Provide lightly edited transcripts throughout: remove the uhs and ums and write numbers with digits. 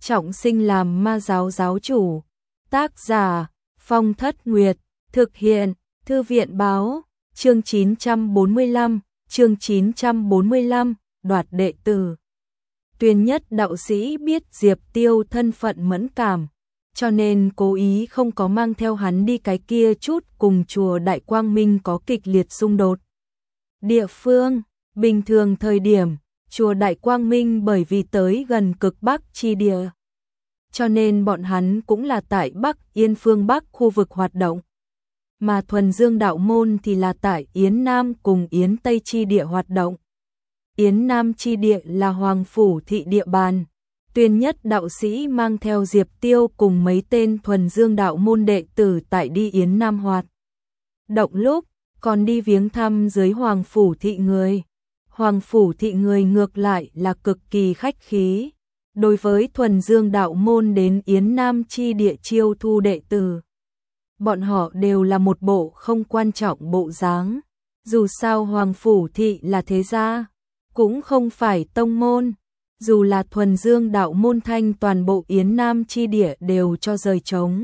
trọng sinh làm ma giáo giáo chủ. Tác giả Phong Thất Nguyệt, thực hiện Thư viện báo, chương 945, đoạt đệ tử. Tuyên Nhất đạo sĩ biết Diệp Tiêu thân phận mẫn cảm, cho nên cố ý không có mang theo hắn đi cái kia chút cùng chùa Đại Quang Minh có kịch liệt xung đột. Địa phương, bình thường thời điểm, chùa Đại Quang Minh bởi vì tới gần cực Bắc chi địa, cho nên bọn hắn cũng là tại Bắc Yên phương Bắc khu vực hoạt động. Mà Thuần Dương đạo môn thì là tại Yến Nam cùng Yến Tây chi địa hoạt động. Yến Nam chi địa là Hoàng Phủ thị địa bàn. Tuyên Nhất đạo sĩ mang theo Diệp Tiêu cùng mấy tên Thuần Dương đạo môn đệ tử tại đi Yến Nam hoạt động lúc, còn đi viếng thăm dưới Hoàng Phủ thị người. Hoàng Phủ thị người ngược lại là cực kỳ khách khí. Đối với Thuần Dương đạo môn đến Yến Nam chi địa chiêu thu đệ tử, bọn họ đều là một bộ không quan trọng bộ dáng. Dù sao Hoàng Phủ thị là thế gia, cũng không phải tông môn. Dù là Thuần Dương đạo môn thanh toàn bộ Yến Nam chi địa đều cho rời trống,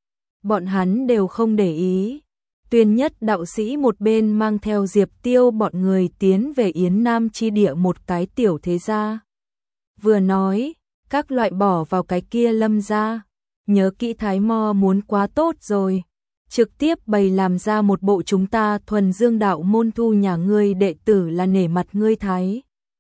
bọn hắn đều không để ý. Tuyên Nhất đạo sĩ một bên mang theo Diệp Tiêu bọn người tiến về Yến Nam chi địa một cái tiểu thế gia, vừa nói, các loại bỏ vào cái kia Lâm gia, nhớ kỹ Thái Mo muốn quá tốt rồi, trực tiếp bày làm ra một bộ chúng ta Thuần Dương đạo môn thu nhà ngươi đệ tử là nể mặt ngươi Thái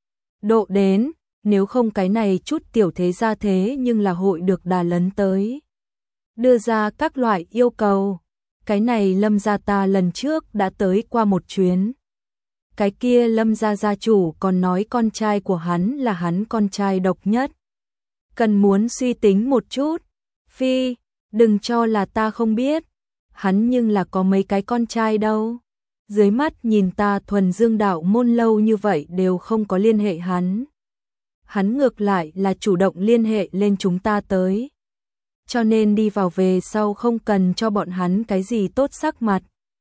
độ đến, nếu không cái này chút tiểu thế gia thế nhưng là hội được đà lấn tới, đưa ra các loại yêu cầu. Cái này Lâm gia ta lần trước đã tới qua một chuyến. Cái kia Lâm gia gia chủ còn nói con trai của hắn là hắn con trai độc nhất. Cần muốn suy tính một chút. Phi, đừng cho là ta không biết. Hắn nhưng là có mấy cái con trai đâu. Dưới mắt nhìn ta Thuần Dương đạo môn lâu như vậy đều không có liên hệ hắn. Hắn ngược lại là chủ động liên hệ lên chúng ta tới. Cho nên đi vào về sau không cần cho bọn hắn cái gì tốt sắc mặt.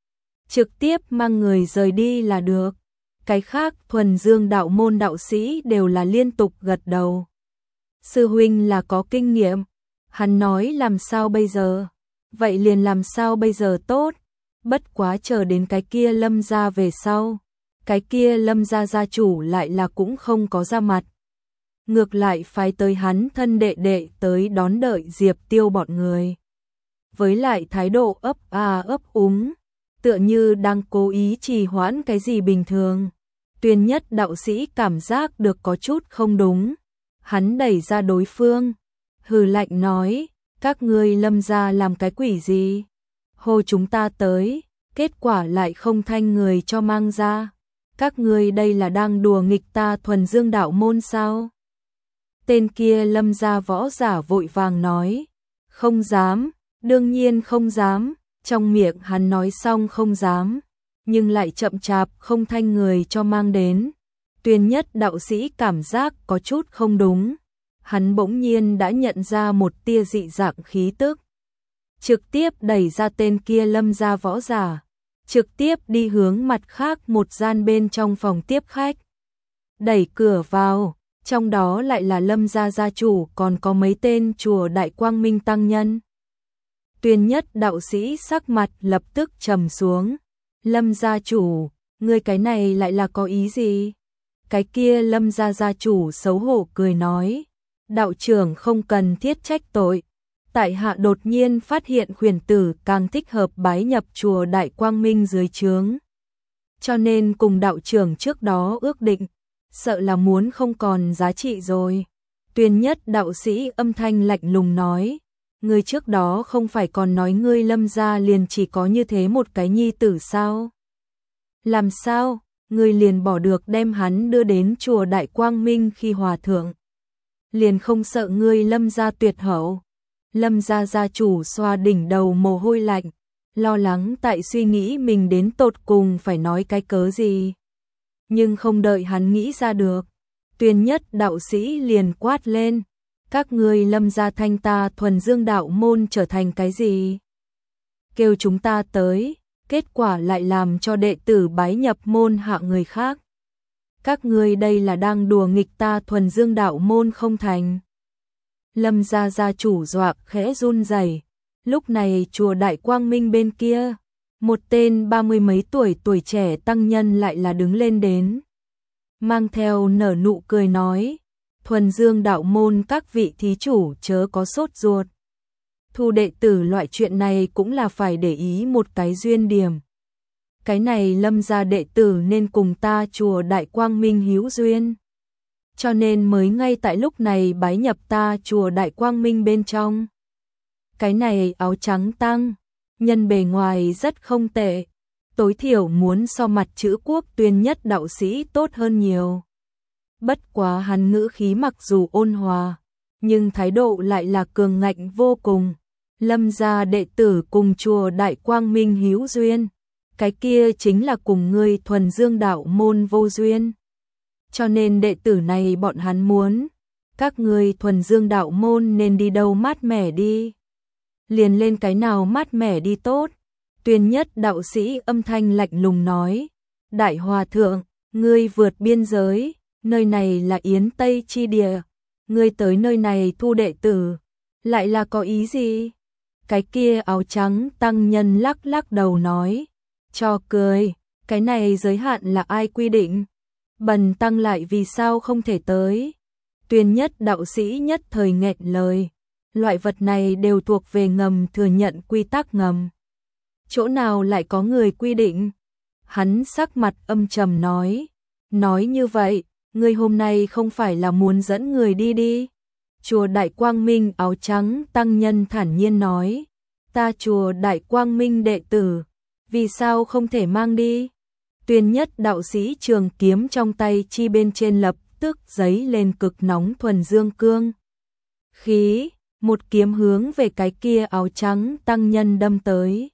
Trực tiếp mang người rời đi là được. Cái khác Thuần Dương đạo môn đạo sĩ đều là liên tục gật đầu. Sư huynh là có kinh nghiệm. Hắn nói làm sao bây giờ? Vậy liền làm sao bây giờ tốt? Bất quá chờ đến cái kia Lâm gia về sau. Cái kia Lâm gia gia chủ lại là cũng không có ra mặt. Ngược lại phái tới hắn thân đệ đệ tới đón đợi Diệp Tiêu bọn người. Với lại thái độ ấp ấp úng, tựa như đang cố ý trì hoãn cái gì bình thường. Tuyên Nhất đạo sĩ cảm giác được có chút không đúng. Hắn đẩy ra đối phương, hừ lạnh nói, các ngươi Lâm gia làm cái quỷ gì? Hô chúng ta tới, kết quả lại không thanh người cho mang ra. Các ngươi đây là đang đùa nghịch ta Thuần Dương đạo môn sao? Tên kia Lâm gia võ giả vội vàng nói, không dám, đương nhiên không dám, trong miệng hắn nói xong không dám, nhưng lại chậm chạp không thanh người cho mang đến. Tuyên Nhất đạo sĩ cảm giác có chút không đúng, hắn bỗng nhiên đã nhận ra một tia dị dạng khí tức. Trực tiếp đẩy ra tên kia Lâm gia võ giả, trực tiếp đi hướng mặt khác một gian bên trong phòng tiếp khách. Đẩy cửa vào. Trong đó lại là Lâm gia gia chủ còn có mấy tên chùa Đại Quang Minh tăng nhân. Tuyên Nhất đạo sĩ sắc mặt lập tức trầm xuống. Lâm gia chủ, ngươi cái này lại là có ý gì? Cái kia Lâm gia gia chủ xấu hổ cười nói. Đạo trưởng không cần thiết trách tội. Tại hạ đột nhiên phát hiện khuyển tử càng thích hợp bái nhập chùa Đại Quang Minh dưới trướng. Cho nên cùng đạo trưởng trước đó ước định. Sợ là muốn không còn giá trị rồi. Tuyên Nhất đạo sĩ âm thanh lạnh lùng nói, ngươi trước đó không phải còn nói ngươi Lâm gia liền chỉ có như thế một cái nhi tử sao? Làm sao, ngươi liền bỏ được đem hắn đưa đến chùa Đại Quang Minh khi hòa thượng? Liền không sợ ngươi Lâm gia tuyệt hậu? Lâm gia gia chủ xoa đỉnh đầu mồ hôi lạnh, lo lắng tại suy nghĩ mình đến tột cùng phải nói cái cớ gì. Nhưng không đợi hắn nghĩ ra được, Tuyên Nhất đạo sĩ liền quát lên, các ngươi Lâm gia thanh ta Thuần Dương đạo môn trở thành cái gì? Kêu chúng ta tới, kết quả lại làm cho đệ tử bái nhập môn hạ người khác. Các ngươi đây là đang đùa nghịch ta Thuần Dương đạo môn không thành? Lâm gia gia chủ dọa khẽ run rẩy. Lúc này chùa Đại Quang Minh bên kia, một tên 30 mấy tuổi trẻ tăng nhân lại là đứng lên đến. Mang theo nở nụ cười nói, Thuần Dương đạo môn các vị thí chủ chớ có sốt ruột. Thu đệ tử loại chuyện này cũng là phải để ý một cái duyên điểm. Cái này Lâm gia đệ tử nên cùng ta chùa Đại Quang Minh hữu duyên. Cho nên mới ngay tại lúc này bái nhập ta chùa Đại Quang Minh bên trong. Cái này áo trắng tăng, nhân bề ngoài rất không tệ, tối thiểu muốn so mặt chữ Quốc Tuyên Nhất đạo sĩ tốt hơn nhiều. Bất quá hắn ngữ khí mặc dù ôn hòa, nhưng thái độ lại là cường ngạnh vô cùng. Lâm gia đệ tử cùng chùa Đại Quang Minh hữu duyên, cái kia chính là cùng ngươi Thuần Dương đạo môn vô duyên. Cho nên đệ tử này bọn hắn muốn, các ngươi Thuần Dương đạo môn nên đi đâu mát mẻ đi. Liền lên cái nào mát mẻ đi tốt. Tuyên Nhất đạo sĩ âm thanh lạnh lùng nói, Đại Hòa Thượng, ngươi vượt biên giới, nơi này là Yến Tây chi địa, ngươi tới nơi này thu đệ tử, lại là có ý gì? Cái kia áo trắng tăng nhân lắc lắc đầu nói, cho cười, cái này giới hạn là ai quy định? Bần tăng lại vì sao không thể tới? Tuyên Nhất đạo sĩ nhất thời nghẹn lời, loại vật này đều thuộc về ngầm thừa nhận quy tắc ngầm. Chỗ nào lại có người quy định? Hắn sắc mặt âm trầm nói như vậy, ngươi hôm nay không phải là muốn dẫn người đi đi? Chùa Đại Quang Minh áo trắng tăng nhân thản nhiên nói, ta chùa Đại Quang Minh đệ tử, vì sao không thể mang đi? Tuyên Nhất đạo sĩ trường kiếm trong tay chi bên trên lập tức giấy lên cực nóng thuần dương cương khí, một kiếm hướng về cái kia áo trắng tăng nhân đâm tới.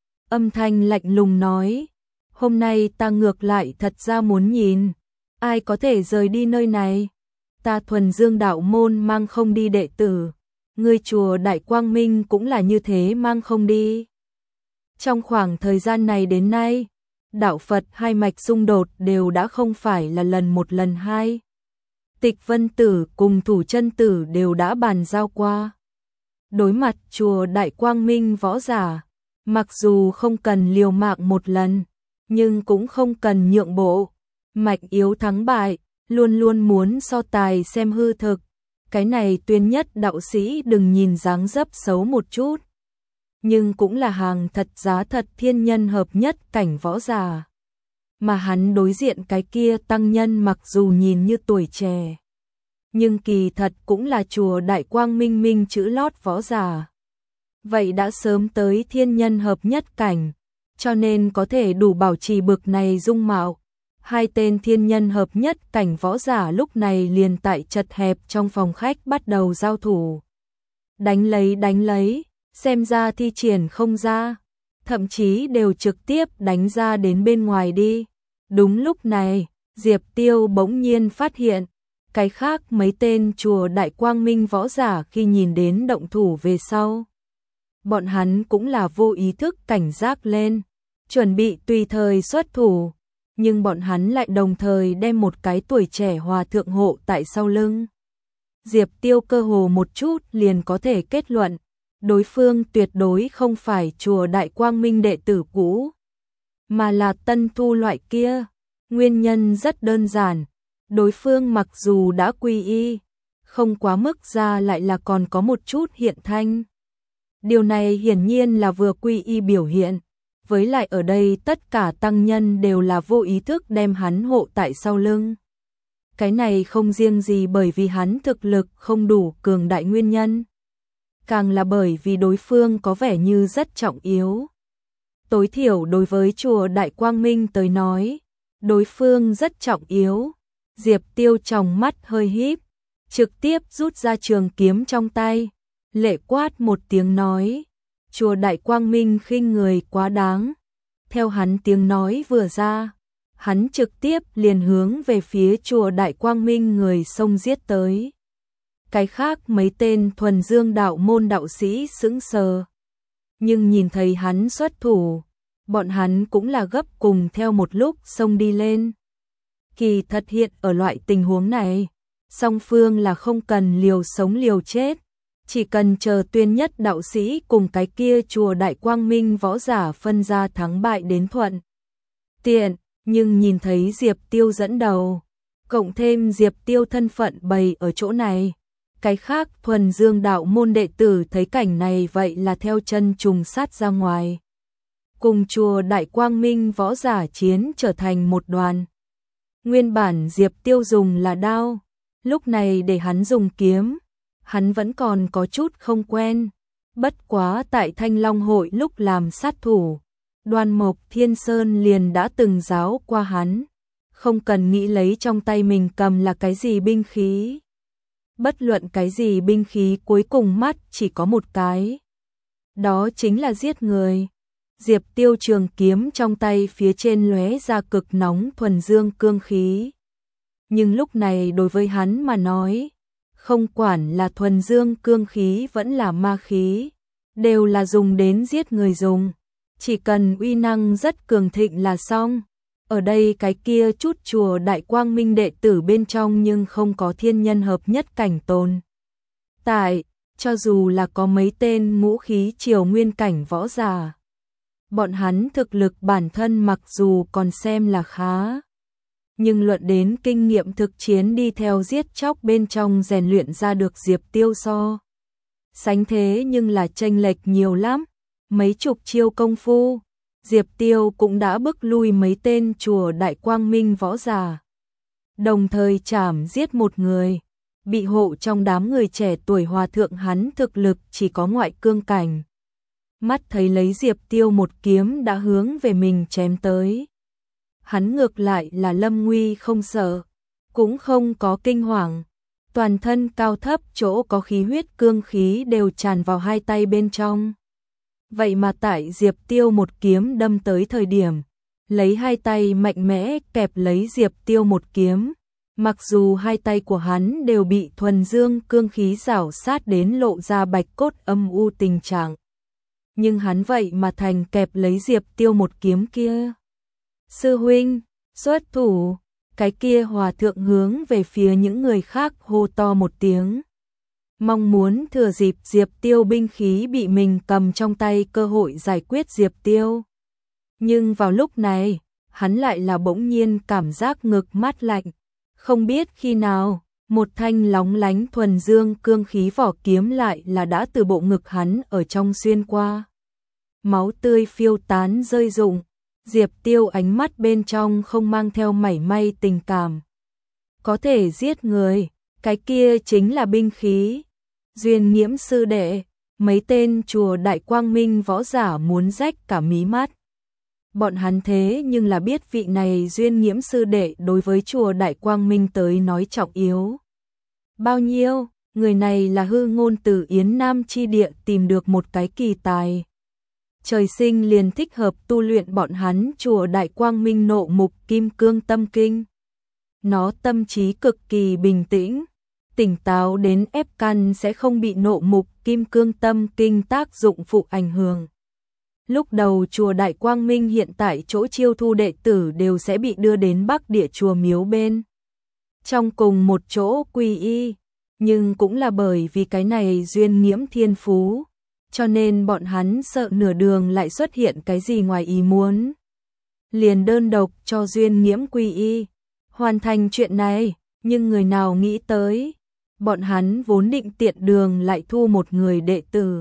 Âm thanh lạnh lùng nói, hôm nay ta ngược lại thật ra muốn nhìn, ai có thể rời đi nơi này. Ta Thuần Dương đạo môn mang không đi đệ tử, ngươi chùa Đại Quang Minh cũng là như thế mang không đi. Trong khoảng thời gian này đến nay, đạo Phật hai mạch xung đột đều đã không phải là lần một lần hai. Tịch Vân Tử cùng Thủ Chân Tử đều đã bàn giao qua. Đối mặt chùa Đại Quang Minh võ giả, mặc dù không cần liều mạng một lần, nhưng cũng không cần nhượng bộ, mạch yếu thắng bại, luôn luôn muốn so tài xem hư thực. Cái này Tuyên Nhất đạo sĩ đừng nhìn dáng dấp xấu một chút, nhưng cũng là hàng thật giá thật thiên nhân hợp nhất cảnh võ giả. Mà hắn đối diện cái kia tăng nhân mặc dù nhìn như tuổi trẻ, nhưng kỳ thật cũng là chùa Đại Quang Minh minh chữ lót võ giả. Vậy đã sớm tới thiên nhân hợp nhất cảnh, cho nên có thể đủ bảo trì bực này dung mạo. Hai tên thiên nhân hợp nhất cảnh võ giả lúc này liền tại chật hẹp trong phòng khách bắt đầu giao thủ. Đánh lấy, xem ra thi triển không ra, thậm chí đều trực tiếp đánh ra đến bên ngoài đi. Đúng lúc này, Diệp Tiêu bỗng nhiên phát hiện, cái khác mấy tên chùa Đại Quang Minh võ giả khi nhìn đến động thủ về sau. Bọn hắn cũng là vô ý thức cảnh giác lên, chuẩn bị tùy thời xuất thủ, nhưng bọn hắn lại đồng thời đem một cái tuổi trẻ hòa thượng hộ tại sau lưng. Diệp Tiêu cơ hồ một chút liền có thể kết luận, đối phương tuyệt đối không phải chùa Đại Quang Minh đệ tử cũ, mà là tân thu loại kia. Nguyên nhân rất đơn giản, đối phương mặc dù đã quy y, không quá mức ra lại là còn có một chút hiện thanh. Điều này hiển nhiên là vừa quy y biểu hiện, với lại ở đây tất cả tăng nhân đều là vô ý thức đem hắn hộ tại sau lưng. Cái này không riêng gì bởi vì hắn thực lực không đủ cường đại nguyên nhân, càng là bởi vì đối phương có vẻ như rất trọng yếu. Tối thiểu đối với chùa Đại Quang Minh tới nói, đối phương rất trọng yếu. Diệp Tiêu trong mắt hơi híp, trực tiếp rút ra trường kiếm trong tay, lệ quát một tiếng nói, chùa Đại Quang Minh khinh người quá đáng. Theo hắn tiếng nói vừa ra, hắn trực tiếp liền hướng về phía chùa Đại Quang Minh người xông giết tới. Cái khác mấy tên Thuần Dương đạo môn đạo sĩ sững sờ, nhưng nhìn thấy hắn xuất thủ, bọn hắn cũng là gấp cùng theo một lúc xông đi lên. Kỳ thật hiện ở loại tình huống này, song phương là không cần liều sống liều chết, Chỉ cần chờ Tuyên Nhất đạo sĩ cùng cái kia chùa Đại Quang Minh võ giả phân ra thắng bại đến thuận tiện, nhưng nhìn thấy Diệp Tiêu dẫn đầu, cộng thêm Diệp Tiêu thân phận bày ở chỗ này, cái khác thuần dương đạo môn đệ tử thấy cảnh này vậy là theo chân trùng sát ra ngoài. Cùng chùa Đại Quang Minh võ giả chiến trở thành một đoàn. Nguyên bản Diệp Tiêu dùng là đao, lúc này để hắn dùng kiếm, hắn vẫn còn có chút không quen. Bất quá tại Thanh Long hội lúc làm sát thủ, Đoan Mộc Thiên Sơn liền đã từng giáo qua hắn, không cần nghĩ lấy trong tay mình cầm là cái gì binh khí. Bất luận cái gì binh khí cuối cùng mắt chỉ có một cái. Đó chính là giết người. Diệp Tiêu trường kiếm trong tay phía trên lóe ra cực nóng thuần dương cương khí. Nhưng lúc này đối với hắn mà nói, không quản là thuần dương cương khí vẫn là ma khí, đều là dùng đến giết người dùng. Chỉ cần uy năng rất cường thịnh là xong. Ở đây cái kia chút chùa Đại Quang Minh đệ tử bên trong nhưng không có thiên nhân hợp nhất cảnh tồn tại, cho dù là có mấy tên ngũ khí triều nguyên cảnh võ giả. Bọn hắn thực lực bản thân mặc dù còn xem là khá, nhưng luận đến kinh nghiệm thực chiến đi theo giết chóc bên trong rèn luyện ra được Diệp Tiêu so sánh thế nhưng là chênh lệch nhiều lắm. Mấy chục chiêu công phu, Diệp Tiêu cũng đã bức lui mấy tên chùa Đại Quang Minh võ giả. Đồng thời chảm giết một người, bị hộ trong đám người trẻ tuổi hòa thượng hắn thực lực chỉ có ngoại cương cảnh. Mắt thấy lấy Diệp Tiêu một kiếm đã hướng về mình chém tới. Hắn ngược lại là lâm nguy không sợ, cũng không có kinh hoàng. Toàn thân cao thấp chỗ có khí huyết cương khí đều tràn vào hai tay bên trong. Vậy mà tại Diệp Tiêu một kiếm đâm tới thời điểm, lấy hai tay mạnh mẽ kẹp lấy Diệp Tiêu một kiếm. Mặc dù hai tay của hắn đều bị thuần dương cương khí rảo sát đến lộ ra bạch cốt âm u tình trạng, nhưng hắn vậy mà thành kẹp lấy Diệp Tiêu một kiếm kia. Sư huynh, xuất thủ, cái kia hòa thượng hướng về phía những người khác hô to một tiếng. Mong muốn thừa dịp Diệp Tiêu binh khí bị mình cầm trong tay cơ hội giải quyết Diệp Tiêu. Nhưng vào lúc này, hắn lại là bỗng nhiên cảm giác ngực mát lạnh. Không biết khi nào, một thanh lóng lánh thuần dương cương khí vỏ kiếm lại là đã từ bộ ngực hắn ở trong xuyên qua. Máu tươi phiêu tán rơi rụng, Diệp Tiêu ánh mắt bên trong không mang theo mảy may tình cảm. Có thể giết người, cái kia chính là binh khí. Duyên Nghiễm sư đệ, mấy tên chùa Đại Quang Minh võ giả muốn rách cả mí mắt. Bọn hắn thế nhưng là biết vị này Duyên Nghiễm sư đệ đối với chùa Đại Quang Minh tới nói trọng yếu bao nhiêu. Người này là hư ngôn từ Yến Nam chi địa tìm được một cái kỳ tài. Trời sinh liền thích hợp tu luyện bọn hắn chùa Đại Quang Minh Nộ Mục Kim Cương Tâm Kinh. Nó tâm trí cực kỳ bình tĩnh, tỉnh táo đến ép căn sẽ không bị Nộ Mục Kim Cương Tâm Kinh tác dụng phụ ảnh hưởng. Lúc đầu chùa Đại Quang Minh hiện tại chỗ chiêu thu đệ tử đều sẽ bị đưa đến Bắc Địa chùa miếu bên trong cùng một chỗ quy y, nhưng cũng là bởi vì cái này Duyên Nghiễm thiên phú, cho nên bọn hắn sợ nửa đường lại xuất hiện cái gì ngoài ý muốn. Liền đơn độc cho Duyên Nghiễm quy y, hoàn thành chuyện này, nhưng người nào nghĩ tới, bọn hắn vốn định tiện đường lại thu một người đệ tử.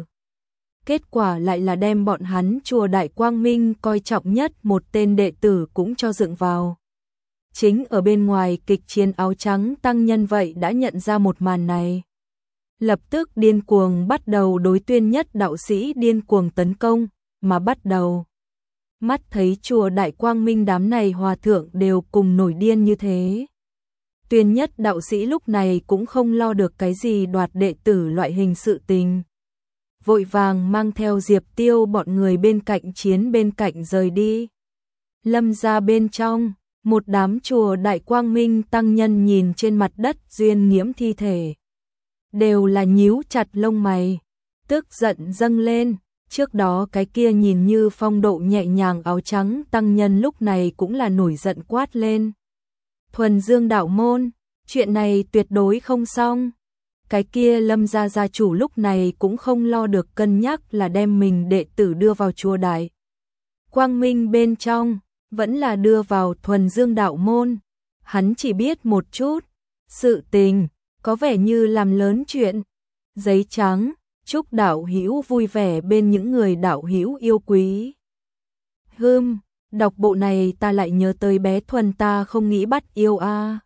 Kết quả lại là đem bọn hắn chùa Đại Quang Minh coi trọng nhất một tên đệ tử cũng cho dựng vào. Chính ở bên ngoài kịch chiến áo trắng tăng nhân vậy đã nhận ra một màn này. Lập tức điên cuồng bắt đầu đối Tuyên Nhất đạo sĩ điên cuồng tấn công, mà bắt đầu. Mắt thấy chùa Đại Quang Minh đám này hòa thượng đều cùng nổi điên như thế. Tuyên Nhất đạo sĩ lúc này cũng không lo được cái gì đoạt đệ tử loại hình sự tình. Vội vàng mang theo Diệp Tiêu bọn người bên cạnh chiến bên cạnh rời đi. Lâm ra bên trong, một đám chùa Đại Quang Minh tăng nhân nhìn trên mặt đất Duyên Nghiễm thi thể. Đều là nhíu chặt lông mày, tức giận dâng lên. Trước đó cái kia nhìn như phong độ nhẹ nhàng áo trắng tăng nhân lúc này cũng là nổi giận quát lên. Thuần Dương đạo môn, chuyện này tuyệt đối không xong. cái kia Lâm gia gia chủ lúc này cũng không lo được cân nhắc là đem mình đệ tử đưa vào chùa Đại Quang Minh bên trong, vẫn là đưa vào Thuần Dương đạo môn. Hắn chỉ biết một chút, sự tình, có vẻ như làm lớn chuyện. Giấy trắng, chúc đạo hữu vui vẻ bên những người đạo hữu yêu quý. Đọc bộ này ta lại nhớ tới bé Thuần ta không nghĩ bắt yêu a.